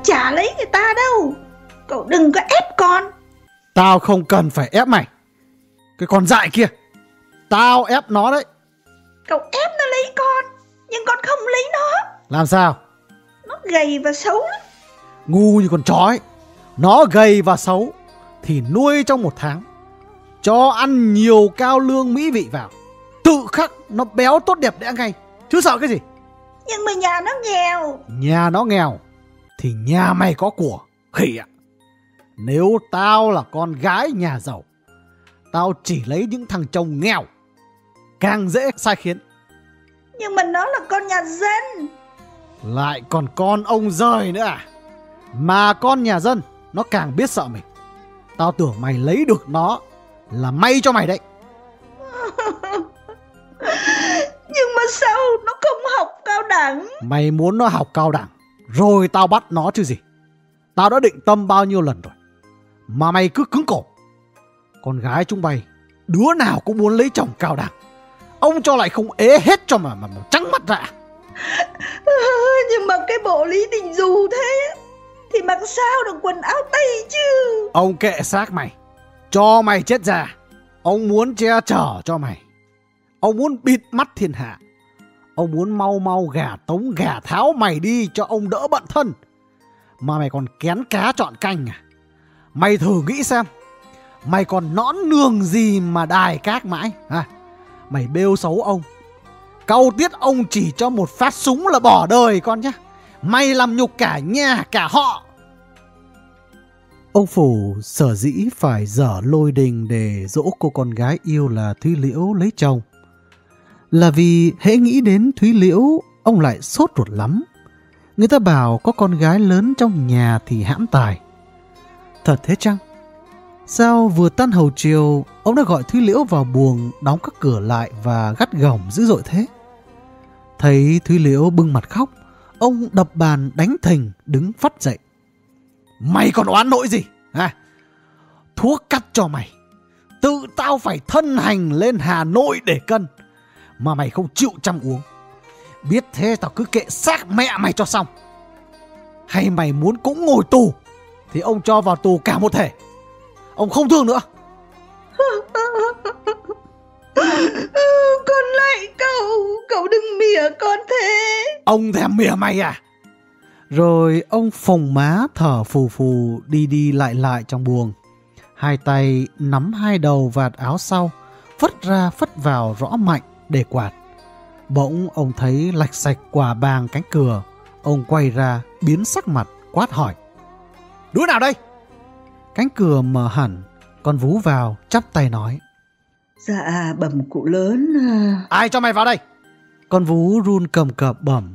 chả lấy người ta đâu. Cậu đừng có ép con. Tao không cần phải ép mày. Cái con dại kia, tao ép nó đấy. Cậu ép nó lấy con, nhưng con không lấy nó. Làm sao? Nó gầy và xấu lắm. Ngu như con chó ấy. Nó gầy và xấu thì nuôi trong 1 tháng, cho ăn nhiều cao lương mỹ vị vào, tự khắc nó béo tốt đẹp đẽ ngay. Chứ sợ cái gì? Nhưng mà nhà nó nghèo. Nhà nó nghèo thì nhà mày có của, khỉ ạ. Nếu tao là con gái nhà giàu, tao chỉ lấy những thằng chồng nghèo, càng dễ sai khiến. Nhưng mà nó là con nhà dân. Lại còn con ông giời nữa à? Mà con nhà dân nó càng biết sợ mình. Tao tưởng mày lấy được nó là may cho mày đấy. Nhưng mà sao nó không học cao đẳng? Mày muốn nó học cao đẳng rồi tao bắt nó chứ gì. Tao đã định tâm bao nhiêu lần rồi mà mày cứ cứng cổ. Con gái chúng mày đứa nào cũng muốn lấy chồng cao đẳng. Ông cho lại không ế hết cho mà trắng mắt ra. Nhưng mà cái bộ Lý Đình dù thế thì mặc sao được quần áo tây chứ. Ông kệ xác mày, cho mày chết già. Ông muốn che chở cho mày, ông muốn bịt mắt thiên hạ. Ông muốn mau mau gả tống gả tháo mày đi cho ông đỡ bận thân. Mà mày còn kén cá chọn canh à? Mày thử nghĩ xem, mày còn nõn nương gì mà đài các mãi à? Mày bêu xấu ông, cau tiết ông chỉ cho một phát súng là bỏ đời con nhá. Mày làm nhục cả nhà cả họ. Ông Phủ sở dĩ phải dở lôi đình để dỗ cô con gái yêu là Thúy Liễu lấy chồng là vì hễ nghĩ đến Thúy Liễu, ông lại sốt ruột lắm. Người ta bảo có con gái lớn trong nhà thì hãm tài. Thật thế chăng? Sao vừa tan hầu chiều, ông đã gọi Thúy Liễu vào buồng, đóng các cửa lại và gắt gỏng dữ dội thế? Thấy Thúy Liễu bưng mặt khóc, ông đập bàn đánh thình đứng phắt dậy. Mày còn oán nội gì? À, thuốc cắt cho mày, tự tao phải thân hành lên Hà Nội để cân, mà mày không chịu chăm uống. Biết thế tao cứ kệ xác mẹ mày cho xong. Hay mày muốn cũng ngồi tù thì ông cho vào tù cả một thể. Ông không thương nữa. Con lại cậu đừng mỉa con thế. Ông thèm mỉa mày à? Rồi ông phồng má thở phù phù đi đi lại trong buồng. Hai tay nắm hai đầu vạt áo sau, phất ra phất vào rõ mạnh để quạt. Bỗng ông thấy lạch sạch quả bàng cánh cửa. Ông quay ra biến sắc mặt quát hỏi: đứa nào đây? Cánh cửa mở hẳn. Con Vú vào chắp tay nói: Dạ bẩm cụ lớn. Ai cho mày vào đây? Con Vú run cầm cập bẩm: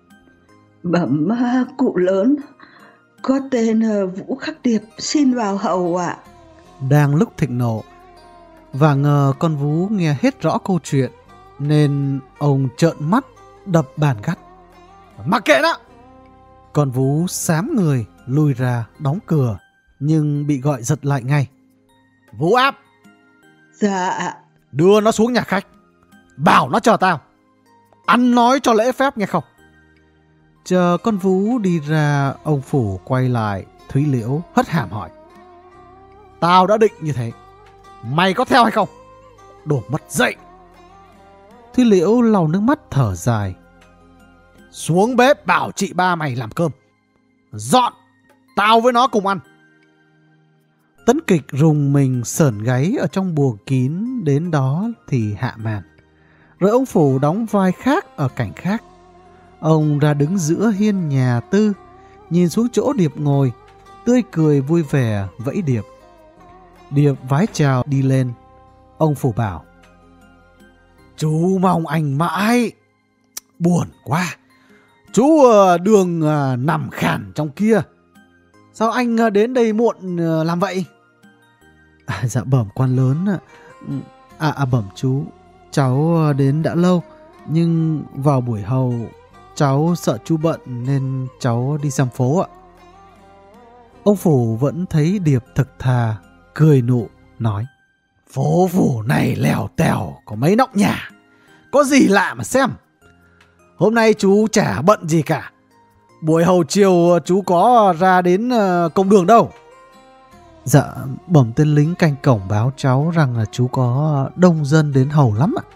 Bẩm cụ lớn, có tên Vũ Khắc Điệp xin vào hầu ạ. Đang lúc thịnh nộ và ngờ con Vú nghe hết rõ câu chuyện nên ông trợn mắt đập bàn gắt: Mặc kệ nó! Con Vú xám người lui ra đóng cửa, nhưng bị gọi giật lại ngay. Vú áp! Dạ. Đưa nó xuống nhà khách, bảo nó chờ tao. Ăn nói cho lễ phép nghe không? Chờ con Vú đi ra, ông Phủ quay lại Thúy Liễu hất hàm hỏi: Tao đã định như thế, mày có theo hay không? Đồ mất dậy! Thúy Liễu lau nước mắt thở dài: Xuống bếp bảo chị ba mày làm cơm. Dọn, tao với nó cùng ăn. Tấn Kịch rùng mình sởn gáy ở trong buồng kín đến đó thì hạ màn. Rồi ông Phủ đóng vai khác ở cảnh khác. Ông ra đứng giữa hiên nhà Tư, nhìn xuống chỗ Điệp ngồi, tươi cười vui vẻ vẫy Điệp. Điệp vái chào đi lên. Ông Phủ bảo: Chú mong anh mãi. Buồn quá. Chú đường nằm khản trong kia. Sao anh đến đây muộn làm vậy? Dạ bẩm quan lớn. Bẩm chú, cháu đến đã lâu, nhưng vào buổi hầu cháu sợ chú bận nên cháu đi dăm phố ạ. Ông Phủ vẫn thấy Điệp thực thà, cười nụ nói: Phố phủ này lèo tèo có mấy nóc nhà, có gì lạ mà xem. Hôm nay chú chả bận gì cả, Buổi hầu chiều chú có ra đến công đường đâu? Dạ, bẩm tên lính canh cổng báo cháu rằng là chú có đông dân đến hầu lắm ạ.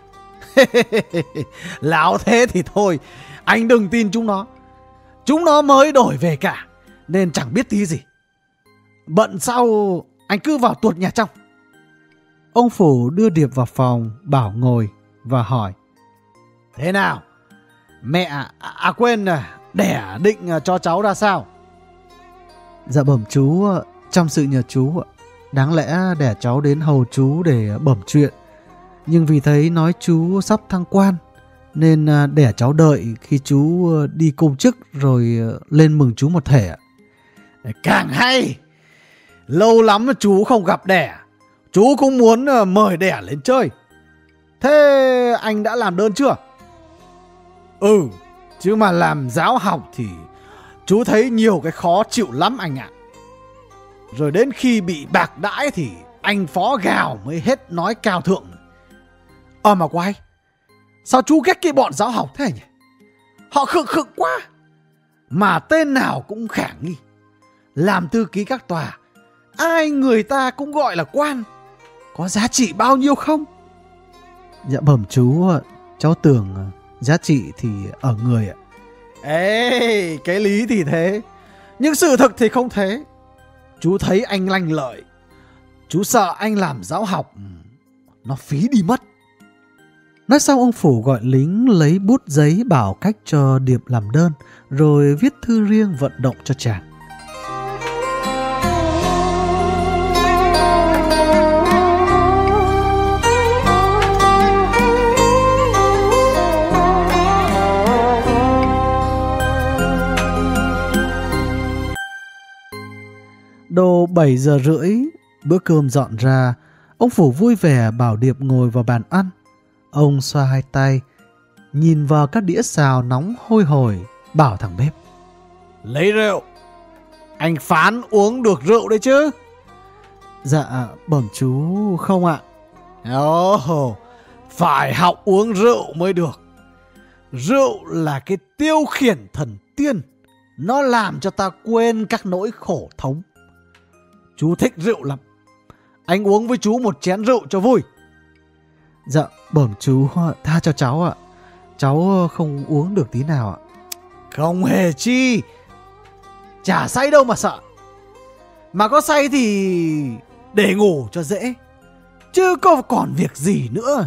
Lão thế thì thôi, anh đừng tin chúng nó. Chúng nó mới đổi về cả, nên chẳng biết tí gì. Bận sao anh cứ vào tuột nhà trong. Ông Phủ đưa Điệp vào phòng, bảo ngồi và hỏi. Thế nào? Mẹ, quên, đẻ định cho cháu ra sao? Dạ bẩm chú, trong sự nhờ chú, đáng lẽ đẻ cháu đến hầu chú để bẩm chuyện. Nhưng vì thấy nói chú sắp thăng quan, nên đẻ cháu đợi khi chú đi công chức rồi lên mừng chú một thể ạ. Càng hay! Lâu lắm chú không gặp đẻ, chú cũng muốn mời đẻ lên chơi. Thế anh đã làm đơn chưa? Ừ, chứ mà làm giáo học thì chú thấy nhiều cái khó chịu lắm anh ạ. Rồi đến khi bị bạc đãi thì anh phó gào mới hết nói cao thượng. Mà quay, sao chú ghét cái bọn giáo học thế nhỉ? Họ khựng quá. Mà tên nào cũng khả nghi. Làm thư ký các tòa, ai người ta cũng gọi là quan. Có giá trị bao nhiêu không? Dạ bẩm chú, cháu tưởng giá trị thì ở người ạ. Ê, cái lý thì thế, nhưng sự thực thì không thế. Chú thấy anh lanh lợi, chú sợ anh làm giáo học nó phí đi mất. Nói xong ông Phủ gọi lính lấy bút giấy bảo cách cho Điệp làm đơn, rồi viết thư riêng vận động cho chàng. Độ 7 giờ rưỡi, bữa cơm dọn ra, ông Phủ vui vẻ bảo Điệp ngồi vào bàn ăn. Ông xoa hai tay, nhìn vào các đĩa xào nóng hôi hổi, bảo thằng bếp. Lấy rượu, anh phán uống được rượu đấy chứ? Dạ, bẩm chú không ạ. Ồ, phải học uống rượu mới được. Rượu là cái tiêu khiển thần tiên, nó làm cho ta quên các nỗi khổ thống. Chú thích rượu lắm, anh uống với chú một chén rượu cho vui. Dạ, bẩm chú tha cho cháu ạ. Cháu không uống được tí nào ạ. Không hề chi, chả say đâu mà sợ. Mà có say thì để ngủ cho dễ, chứ có còn việc gì nữa.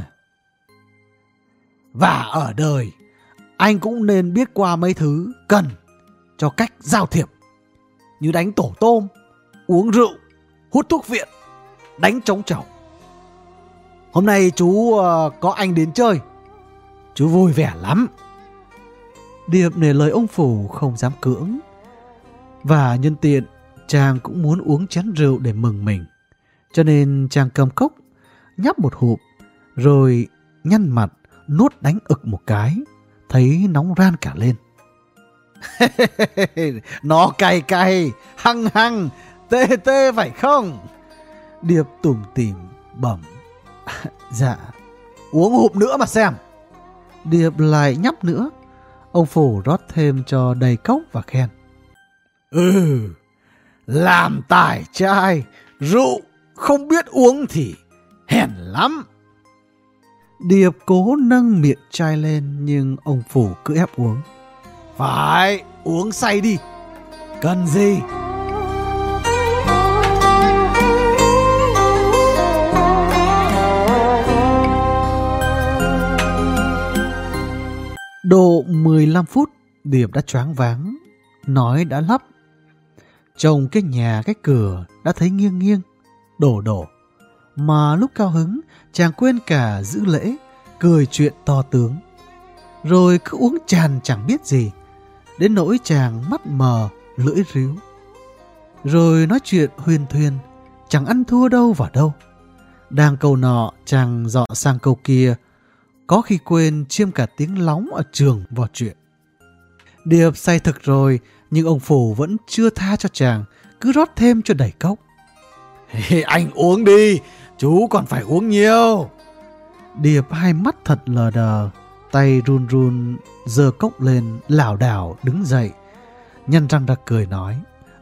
Và ở đời, anh cũng nên biết qua mấy thứ cần cho cách giao thiệp, như đánh tổ tôm, uống rượu, hút thuốc viện, đánh trống chầu. Hôm nay chú có anh đến chơi, chú vui vẻ lắm. Điệp nể lời ông Phủ không dám cưỡng. Và nhân tiện, chàng cũng muốn uống chén rượu để mừng mình. Cho nên chàng cầm cốc, nhấp một hụp, rồi nhăn mặt, nuốt đánh ực một cái, thấy nóng ran cả lên. Nó cay cay, hăng hăng, tê tê phải không? Điệp tủm tỉm bẩm. Dạ. Uống hụp nữa mà xem. Điệp lại nhấp nữa. Ông Phủ rót thêm cho đầy cốc và khen. Làm tài trai, rượu không biết uống thì hèn lắm. Điệp cố nâng miệng chai lên, nhưng ông Phủ cứ ép uống. Phải, uống say đi, cần gì. Độ 15 phút, Điệp đã choáng váng, nói đã lắp. Trông cái nhà cái cửa đã thấy nghiêng nghiêng, đổ đổ. Mà lúc cao hứng, chàng quên cả giữ lễ, cười chuyện to tướng. Rồi cứ uống tràn chẳng biết gì, đến nỗi chàng mắt mờ, lưỡi ríu. Rồi nói chuyện huyền thuyên, chẳng ăn thua đâu vào đâu. Đang câu nọ, chàng dọ sang câu kia, có khi quên chiêm cả tiếng lóng ở trường vào chuyện. Điệp say thực rồi, nhưng ông Phủ vẫn chưa tha cho chàng, cứ rót thêm cho đầy cốc. Anh uống đi, chú còn phải uống nhiều. Điệp hai mắt thật lờ đờ, tay run run giơ cốc lên, lảo đảo đứng dậy. nhăn răng ra cười nói.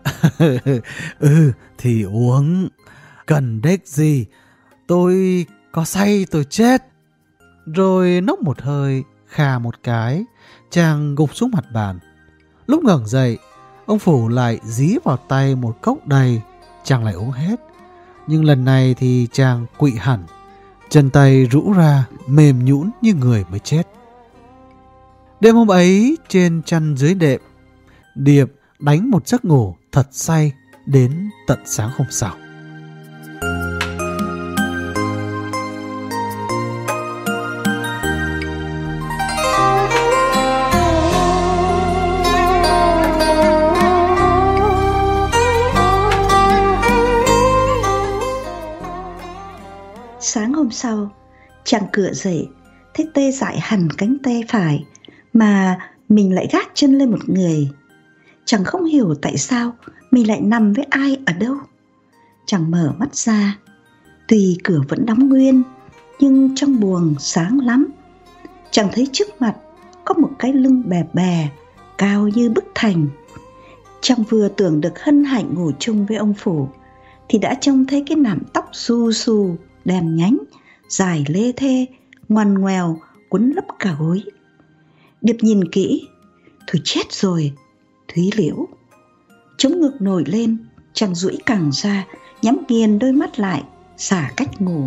Thì uống, cần đếch gì, tôi có say tôi chết. Rồi nốc một hơi, khà một cái, chàng gục xuống mặt bàn. Lúc ngẩng dậy, ông Phủ lại dí vào tay một cốc đầy, chàng lại uống hết. Nhưng lần này thì chàng quỵ hẳn, chân tay rũ ra, mềm nhũn như người mới chết. Đêm hôm ấy, trên chăn dưới đệm, Điệp đánh một giấc ngủ thật say đến tận sáng hôm sau. Sáng hôm sau, chàng cựa dậy, thấy tê dại hẳn cánh tay phải, mà mình lại gác chân lên một người. Chàng không hiểu tại sao mình lại nằm với ai ở đâu. Chàng mở mắt ra, tuy cửa vẫn đóng nguyên, nhưng trong buồng sáng lắm. Chàng thấy trước mặt có một cái lưng bè bè, cao như bức thành. Chàng vừa tưởng được hân hạnh ngủ chung với ông Phủ, thì đã trông thấy cái nạm tóc xù xù, đèn nhánh, dài lê thê, ngoằn ngoèo, quấn lấp cả gối. Điệp nhìn kỹ, thôi chết rồi, Thúy Liễu. Chống ngực nổi lên, chàng duỗi cẳng ra, nhắm nghiền đôi mắt lại, xả cách ngủ.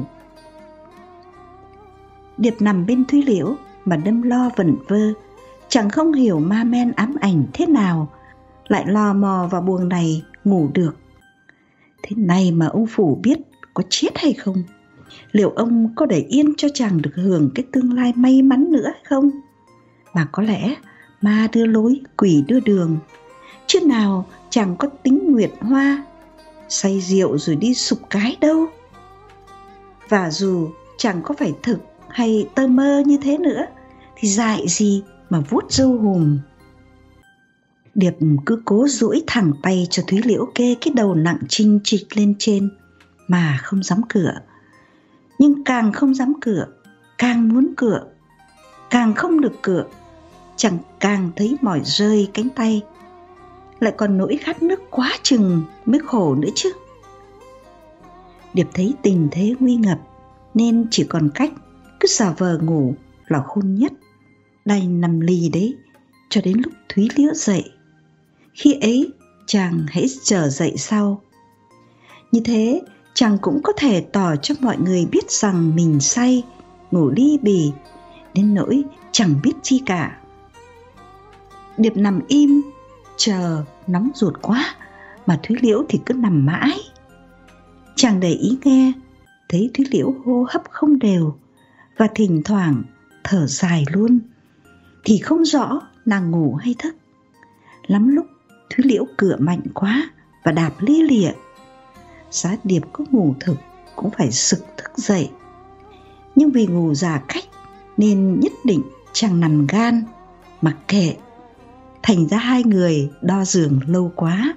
Điệp nằm bên Thúy Liễu mà đâm lo vẩn vơ, chẳng không hiểu ma men ám ảnh thế nào, lại lò mò vào buồng này ngủ được. Thế này mà ông Phủ biết có chết hay không? Liệu ông có để yên cho chàng được hưởng cái tương lai may mắn nữa hay không? Mà có lẽ ma đưa lối, quỷ đưa đường, chứ nào chàng có tính nguyệt hoa, say rượu rồi đi sụp cái đâu. Và dù chẳng có phải thực hay tơ mơ như thế nữa, thì dại gì mà vuốt râu hùm. Điệp cứ cố duỗi thẳng tay cho Thúy Liễu kê cái đầu nặng chinh trịch lên trên, mà không dám cựa. Nhưng càng không dám cựa, càng muốn cựa. Càng không được cựa, chẳng càng thấy mỏi rơi cánh tay. Lại còn nỗi khát nước quá chừng mới khổ nữa chứ. Điệp thấy tình thế nguy ngập, nên chỉ còn cách cứ giả vờ ngủ là khôn nhất, đành nằm lì đấy cho đến lúc Thúy Liễu dậy. Khi ấy chàng hãy trở dậy sau. Như thế chàng cũng có thể tỏ cho mọi người biết rằng mình say, ngủ li bì, đến nỗi chẳng biết chi cả. Điệp nằm im, chờ nóng ruột quá, mà Thúy Liễu thì cứ nằm mãi. Chàng để ý nghe, thấy Thúy Liễu hô hấp không đều, và thỉnh thoảng thở dài luôn, thì không rõ nàng ngủ hay thức. Lắm lúc Thúy Liễu cựa mạnh quá và đạp lia lịa. Giá Điệp có ngủ thực cũng phải sực thức dậy, nhưng vì ngủ giả cách nên nhất định chàng nằm gan, mặc kệ. Thành ra hai người đo giường lâu quá.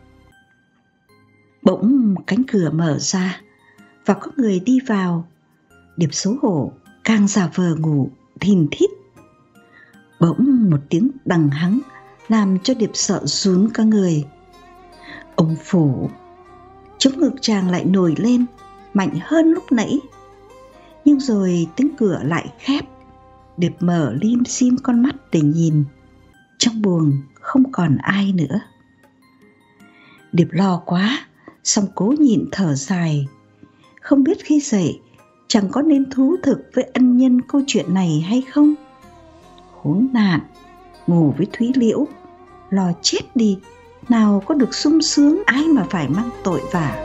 Bỗng cánh cửa mở ra và có người đi vào. Điệp xấu hổ càng giả vờ ngủ thìn thít. Bỗng một tiếng đằng hắng làm cho Điệp sợ rún cả người. Ông Phủ. Chống ngực chàng lại nổi lên mạnh hơn lúc nãy. Nhưng rồi tiếng cửa lại khép. Điệp mở lim dim con mắt để nhìn. Trong buồng không còn ai nữa. Điệp lo quá, song cố nhịn thở dài. Không biết khi dậy chẳng có nên thú thực với ân nhân câu chuyện này hay không. Khốn nạn, ngủ với Thúy Liễu, lo chết đi, nào có được sung sướng, ai mà phải mang tội vả.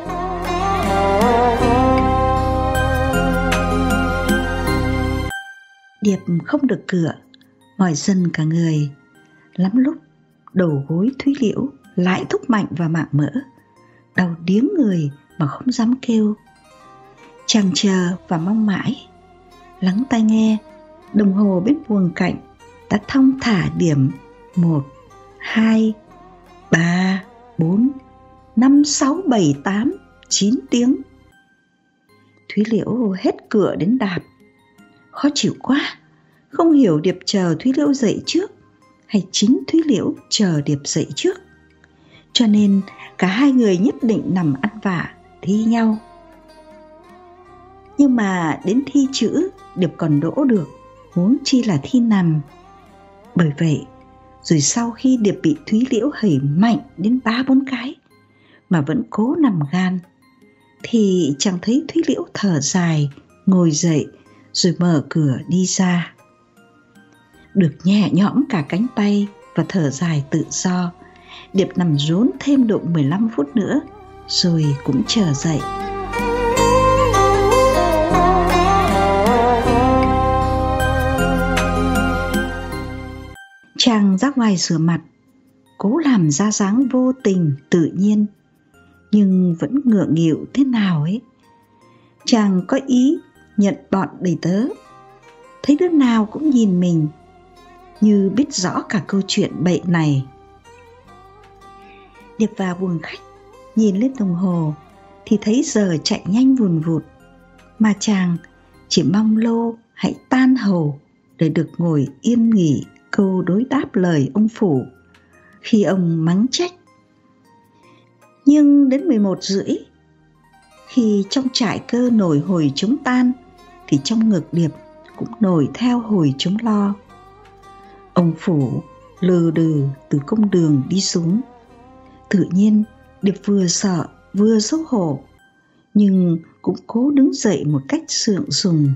Điệp không được cựa, mỏi dần cả người. Lắm lúc đầu gối Thúy Liễu lại thúc mạnh vào mạng mỡ, đau điếng người mà không dám kêu. Chàng chờ và mong mãi. Lắng tai nghe, đồng hồ bên buồng cạnh đã thong thả điểm 1, 2, 3, 4, 5, 6, 7, 8, 9 tiếng. Thúy Liễu hết cựa đến đạp. Khó chịu quá, không hiểu Điệp chờ Thúy Liễu dậy trước hay chính Thúy Liễu chờ Điệp dậy trước. cho nên cả hai người nhất định nằm ăn vạ thi nhau. Nhưng mà đến thi chữ Điệp còn đỗ được, huống chi là thi nằm. Bởi vậy rồi sau khi Điệp bị Thúy Liễu hẩy mạnh đến 3-4 cái mà vẫn cố nằm gan, thì chẳng thấy Thúy Liễu thở dài, ngồi dậy rồi mở cửa đi ra. Được nhẹ nhõm cả cánh tay và thở dài tự do, Điệp nằm rốn thêm độ 15 phút nữa rồi cũng trở dậy. Chàng ra ngoài rửa mặt, cố làm ra dáng vô tình tự nhiên, nhưng vẫn ngượng nghịu thế nào ấy. Chàng có ý nhận bọn đầy tớ, thấy đứa nào cũng nhìn mình, như biết rõ cả câu chuyện bậy này. Điệp vào buồng khách, nhìn lên đồng hồ thì thấy giờ chạy nhanh vùn vụt, mà chàng chỉ mong Lô hãy tan hầu để được ngồi yên nghỉ câu đối đáp lời ông phủ khi ông mắng trách. Nhưng đến 11:30, khi trong trại cơ nổi hồi trống tan, thì trong ngực Điệp cũng nổi theo hồi trống lo. Ông phủ lừ đừ từ công đường đi xuống. Tự nhiên Điệp vừa sợ vừa xấu hổ, nhưng cũng cố đứng dậy một cách sượng sùng.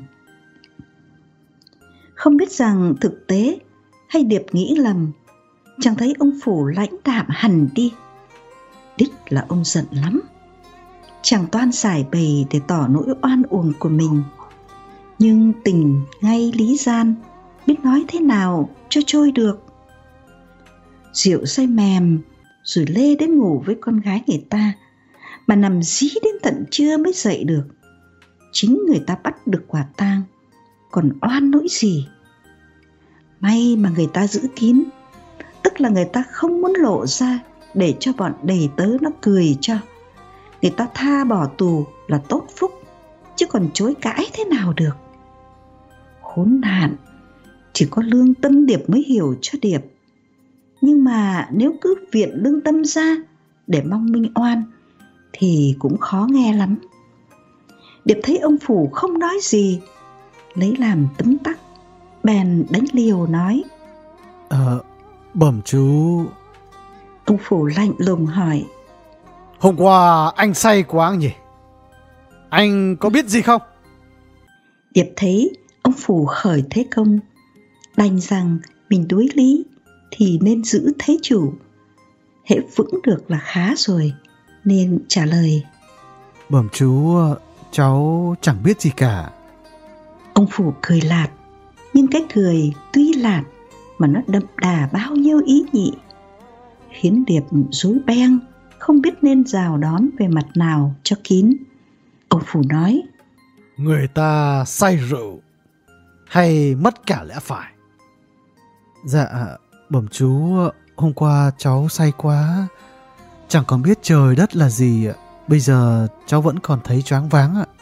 Không biết rằng thực tế hay Điệp nghĩ lầm, chàng thấy ông phủ lãnh đạm hẳn đi. Đích là ông giận lắm. Chàng toan giải bày để tỏ nỗi oan uổng của mình, nhưng tình ngay lý gian, biết nói thế nào cho trôi được. Rượu say mềm rồi lê đến ngủ với con gái người ta, mà nằm dí đến tận trưa mới dậy được. Chính người ta bắt được quả tang, còn oan nỗi gì. May mà người ta giữ kín, tức là người ta không muốn lộ ra để cho bọn đầy tớ nó cười cho. Người ta tha bỏ tù là tốt phúc, chứ còn chối cãi thế nào được. Khốn nạn, chỉ có lương tâm Điệp mới hiểu cho Điệp. Nhưng mà nếu cứ viện lương tâm ra để mong minh oan thì cũng khó nghe lắm. Điệp thấy ông phủ không nói gì, lấy làm tấm tắc, bèn đánh liều nói: Bẩm chú. Ông phủ lạnh lùng hỏi: Hôm qua anh say quá nhỉ? Anh có biết gì không? Điệp thấy ông phủ khởi thế công, đành rằng mình đối lý thì nên giữ thế chủ. Hễ vững được là khá rồi, nên trả lời: Bẩm chú, cháu chẳng biết gì cả. Ông phủ cười lạt, nhưng cái cười tuy lạt mà nó đậm đà bao nhiêu ý nhị, khiến Điệp rối beng, không biết nên rào đón về mặt nào cho kín. Ông phủ nói: Người ta say rượu hay mất cả lẽ phải? Dạ, bẩm chú, hôm qua cháu say quá, chẳng còn biết trời đất là gì. Bây giờ cháu vẫn còn thấy choáng váng ạ.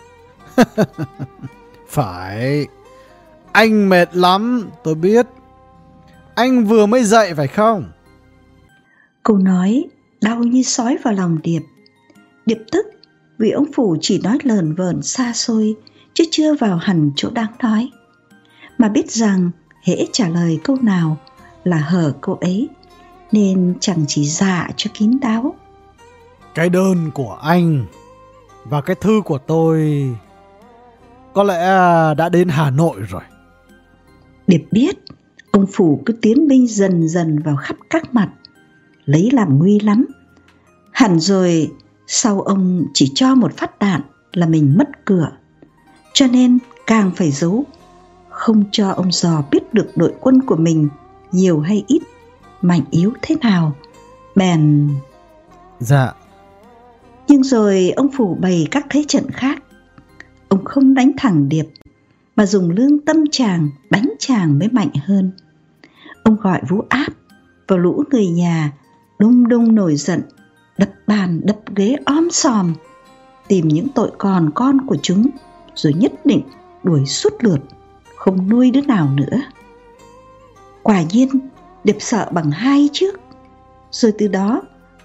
Phải, anh mệt lắm, tôi biết. Anh vừa mới dậy phải không? Câu nói đau như sói vào lòng Điệp. Điệp tức vì ông phủ chỉ nói lờn vờn xa xôi, chứ chưa vào hẳn chỗ đáng nói. Mà biết rằng hễ trả lời câu nào là hở câu ấy, nên chẳng chỉ dạ cho kín đáo. Cái đơn của anh và cái thư của tôi có lẽ đã đến Hà Nội rồi. Điệp biết ông phủ cứ tiến binh dần dần vào khắp các mặt, lấy làm nguy lắm. Hẳn rồi sau ông chỉ cho một phát đạn là mình mất cửa, cho nên càng phải giấu, không cho ông dò biết được đội quân của mình nhiều hay ít, mạnh yếu thế nào. Bèn: Dạ. Nhưng rồi ông phủ bày các thế trận khác. Ông không đánh thẳng Điệp, mà dùng lương tâm chàng đánh chàng mới mạnh hơn. Ông gọi Vũ Áp và lũ người nhà đung đung nổi giận, đập bàn đập ghế om sòm, tìm những tội còn con của chúng, rồi nhất định đuổi suốt lượt, không nuôi đứa nào nữa. Quả nhiên Điệp sợ bằng hai trước. Rồi từ đó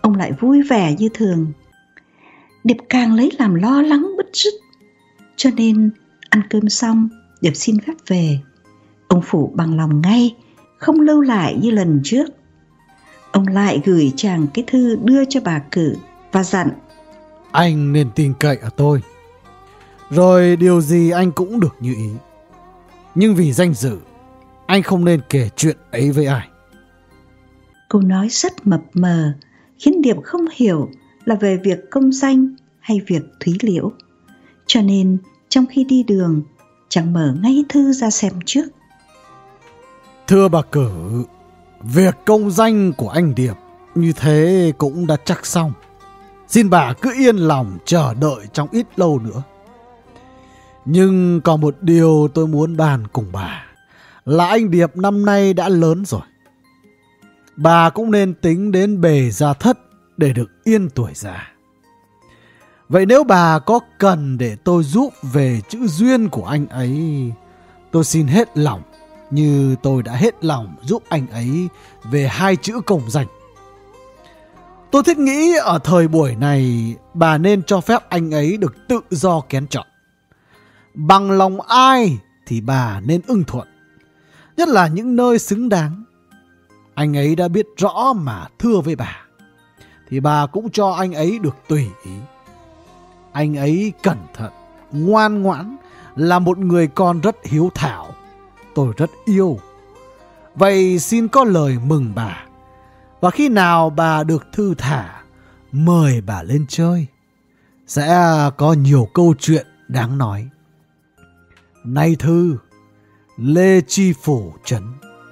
ông lại vui vẻ như thường. Điệp càng lấy làm lo lắng bứt rứt. Cho nên ăn cơm xong, Điệp xin phép về. Ông Phủ bằng lòng ngay, không lưu lại như lần trước. Ông lại gửi chàng cái thư đưa cho bà Cử và dặn: Anh nên tin cậy ở tôi. Rồi điều gì anh cũng được như ý. Nhưng vì danh dự, anh không nên kể chuyện ấy với ai. Câu nói rất mập mờ, khiến Điệp không hiểu là về việc công danh hay việc Thúy Liễu. Cho nên trong khi đi đường, chàng mở ngay thư ra xem trước. Thưa bà Cử, việc công danh của anh Điệp như thế cũng đã chắc xong. Xin bà cứ yên lòng chờ đợi trong ít lâu nữa. Nhưng còn một điều tôi muốn bàn cùng bà là anh Điệp năm nay đã lớn rồi. Bà cũng nên tính đến bề gia thất để được yên tuổi già. Vậy nếu bà có cần để tôi giúp về chữ duyên của anh ấy, tôi xin hết lòng như tôi đã hết lòng giúp anh ấy về 2 chữ công danh. Tôi thích nghĩ ở thời buổi này bà nên cho phép anh ấy được tự do kén chọn. Bằng lòng ai thì bà nên ưng thuận, nhất là những nơi xứng đáng. Anh ấy đã biết rõ mà thưa với bà, thì bà cũng cho anh ấy được tùy ý. Anh ấy cẩn thận, ngoan ngoãn, là một người con rất hiếu thảo, tôi rất yêu. Vậy xin có lời mừng bà, và khi nào bà được thư thả, mời bà lên chơi. Sẽ có nhiều câu chuyện đáng nói. Nay thư, Lê Chi Phủ Trấn.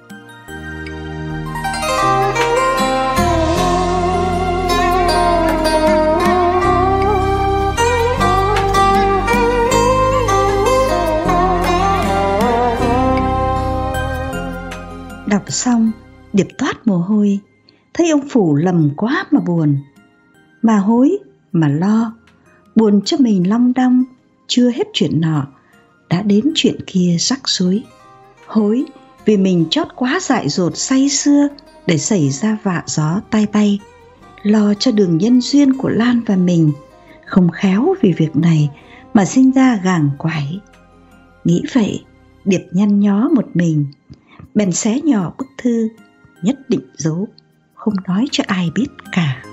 Đọc xong, Điệp toát mồ hôi, thấy ông Phủ lầm quá mà buồn. Mà hối, mà lo, buồn cho mình long đong, chưa hết chuyện nọ, đã đến chuyện kia rắc rối. Hối vì mình chót quá dại dột say sưa để xảy ra vạ gió tai bay. Lo cho đường nhân duyên của Lan và mình, không khéo vì việc này mà sinh ra gàng quải. Nghĩ vậy, Điệp nhăn nhó một mình, bèn xé nhỏ bức thư, nhất định giấu, không nói cho ai biết cả.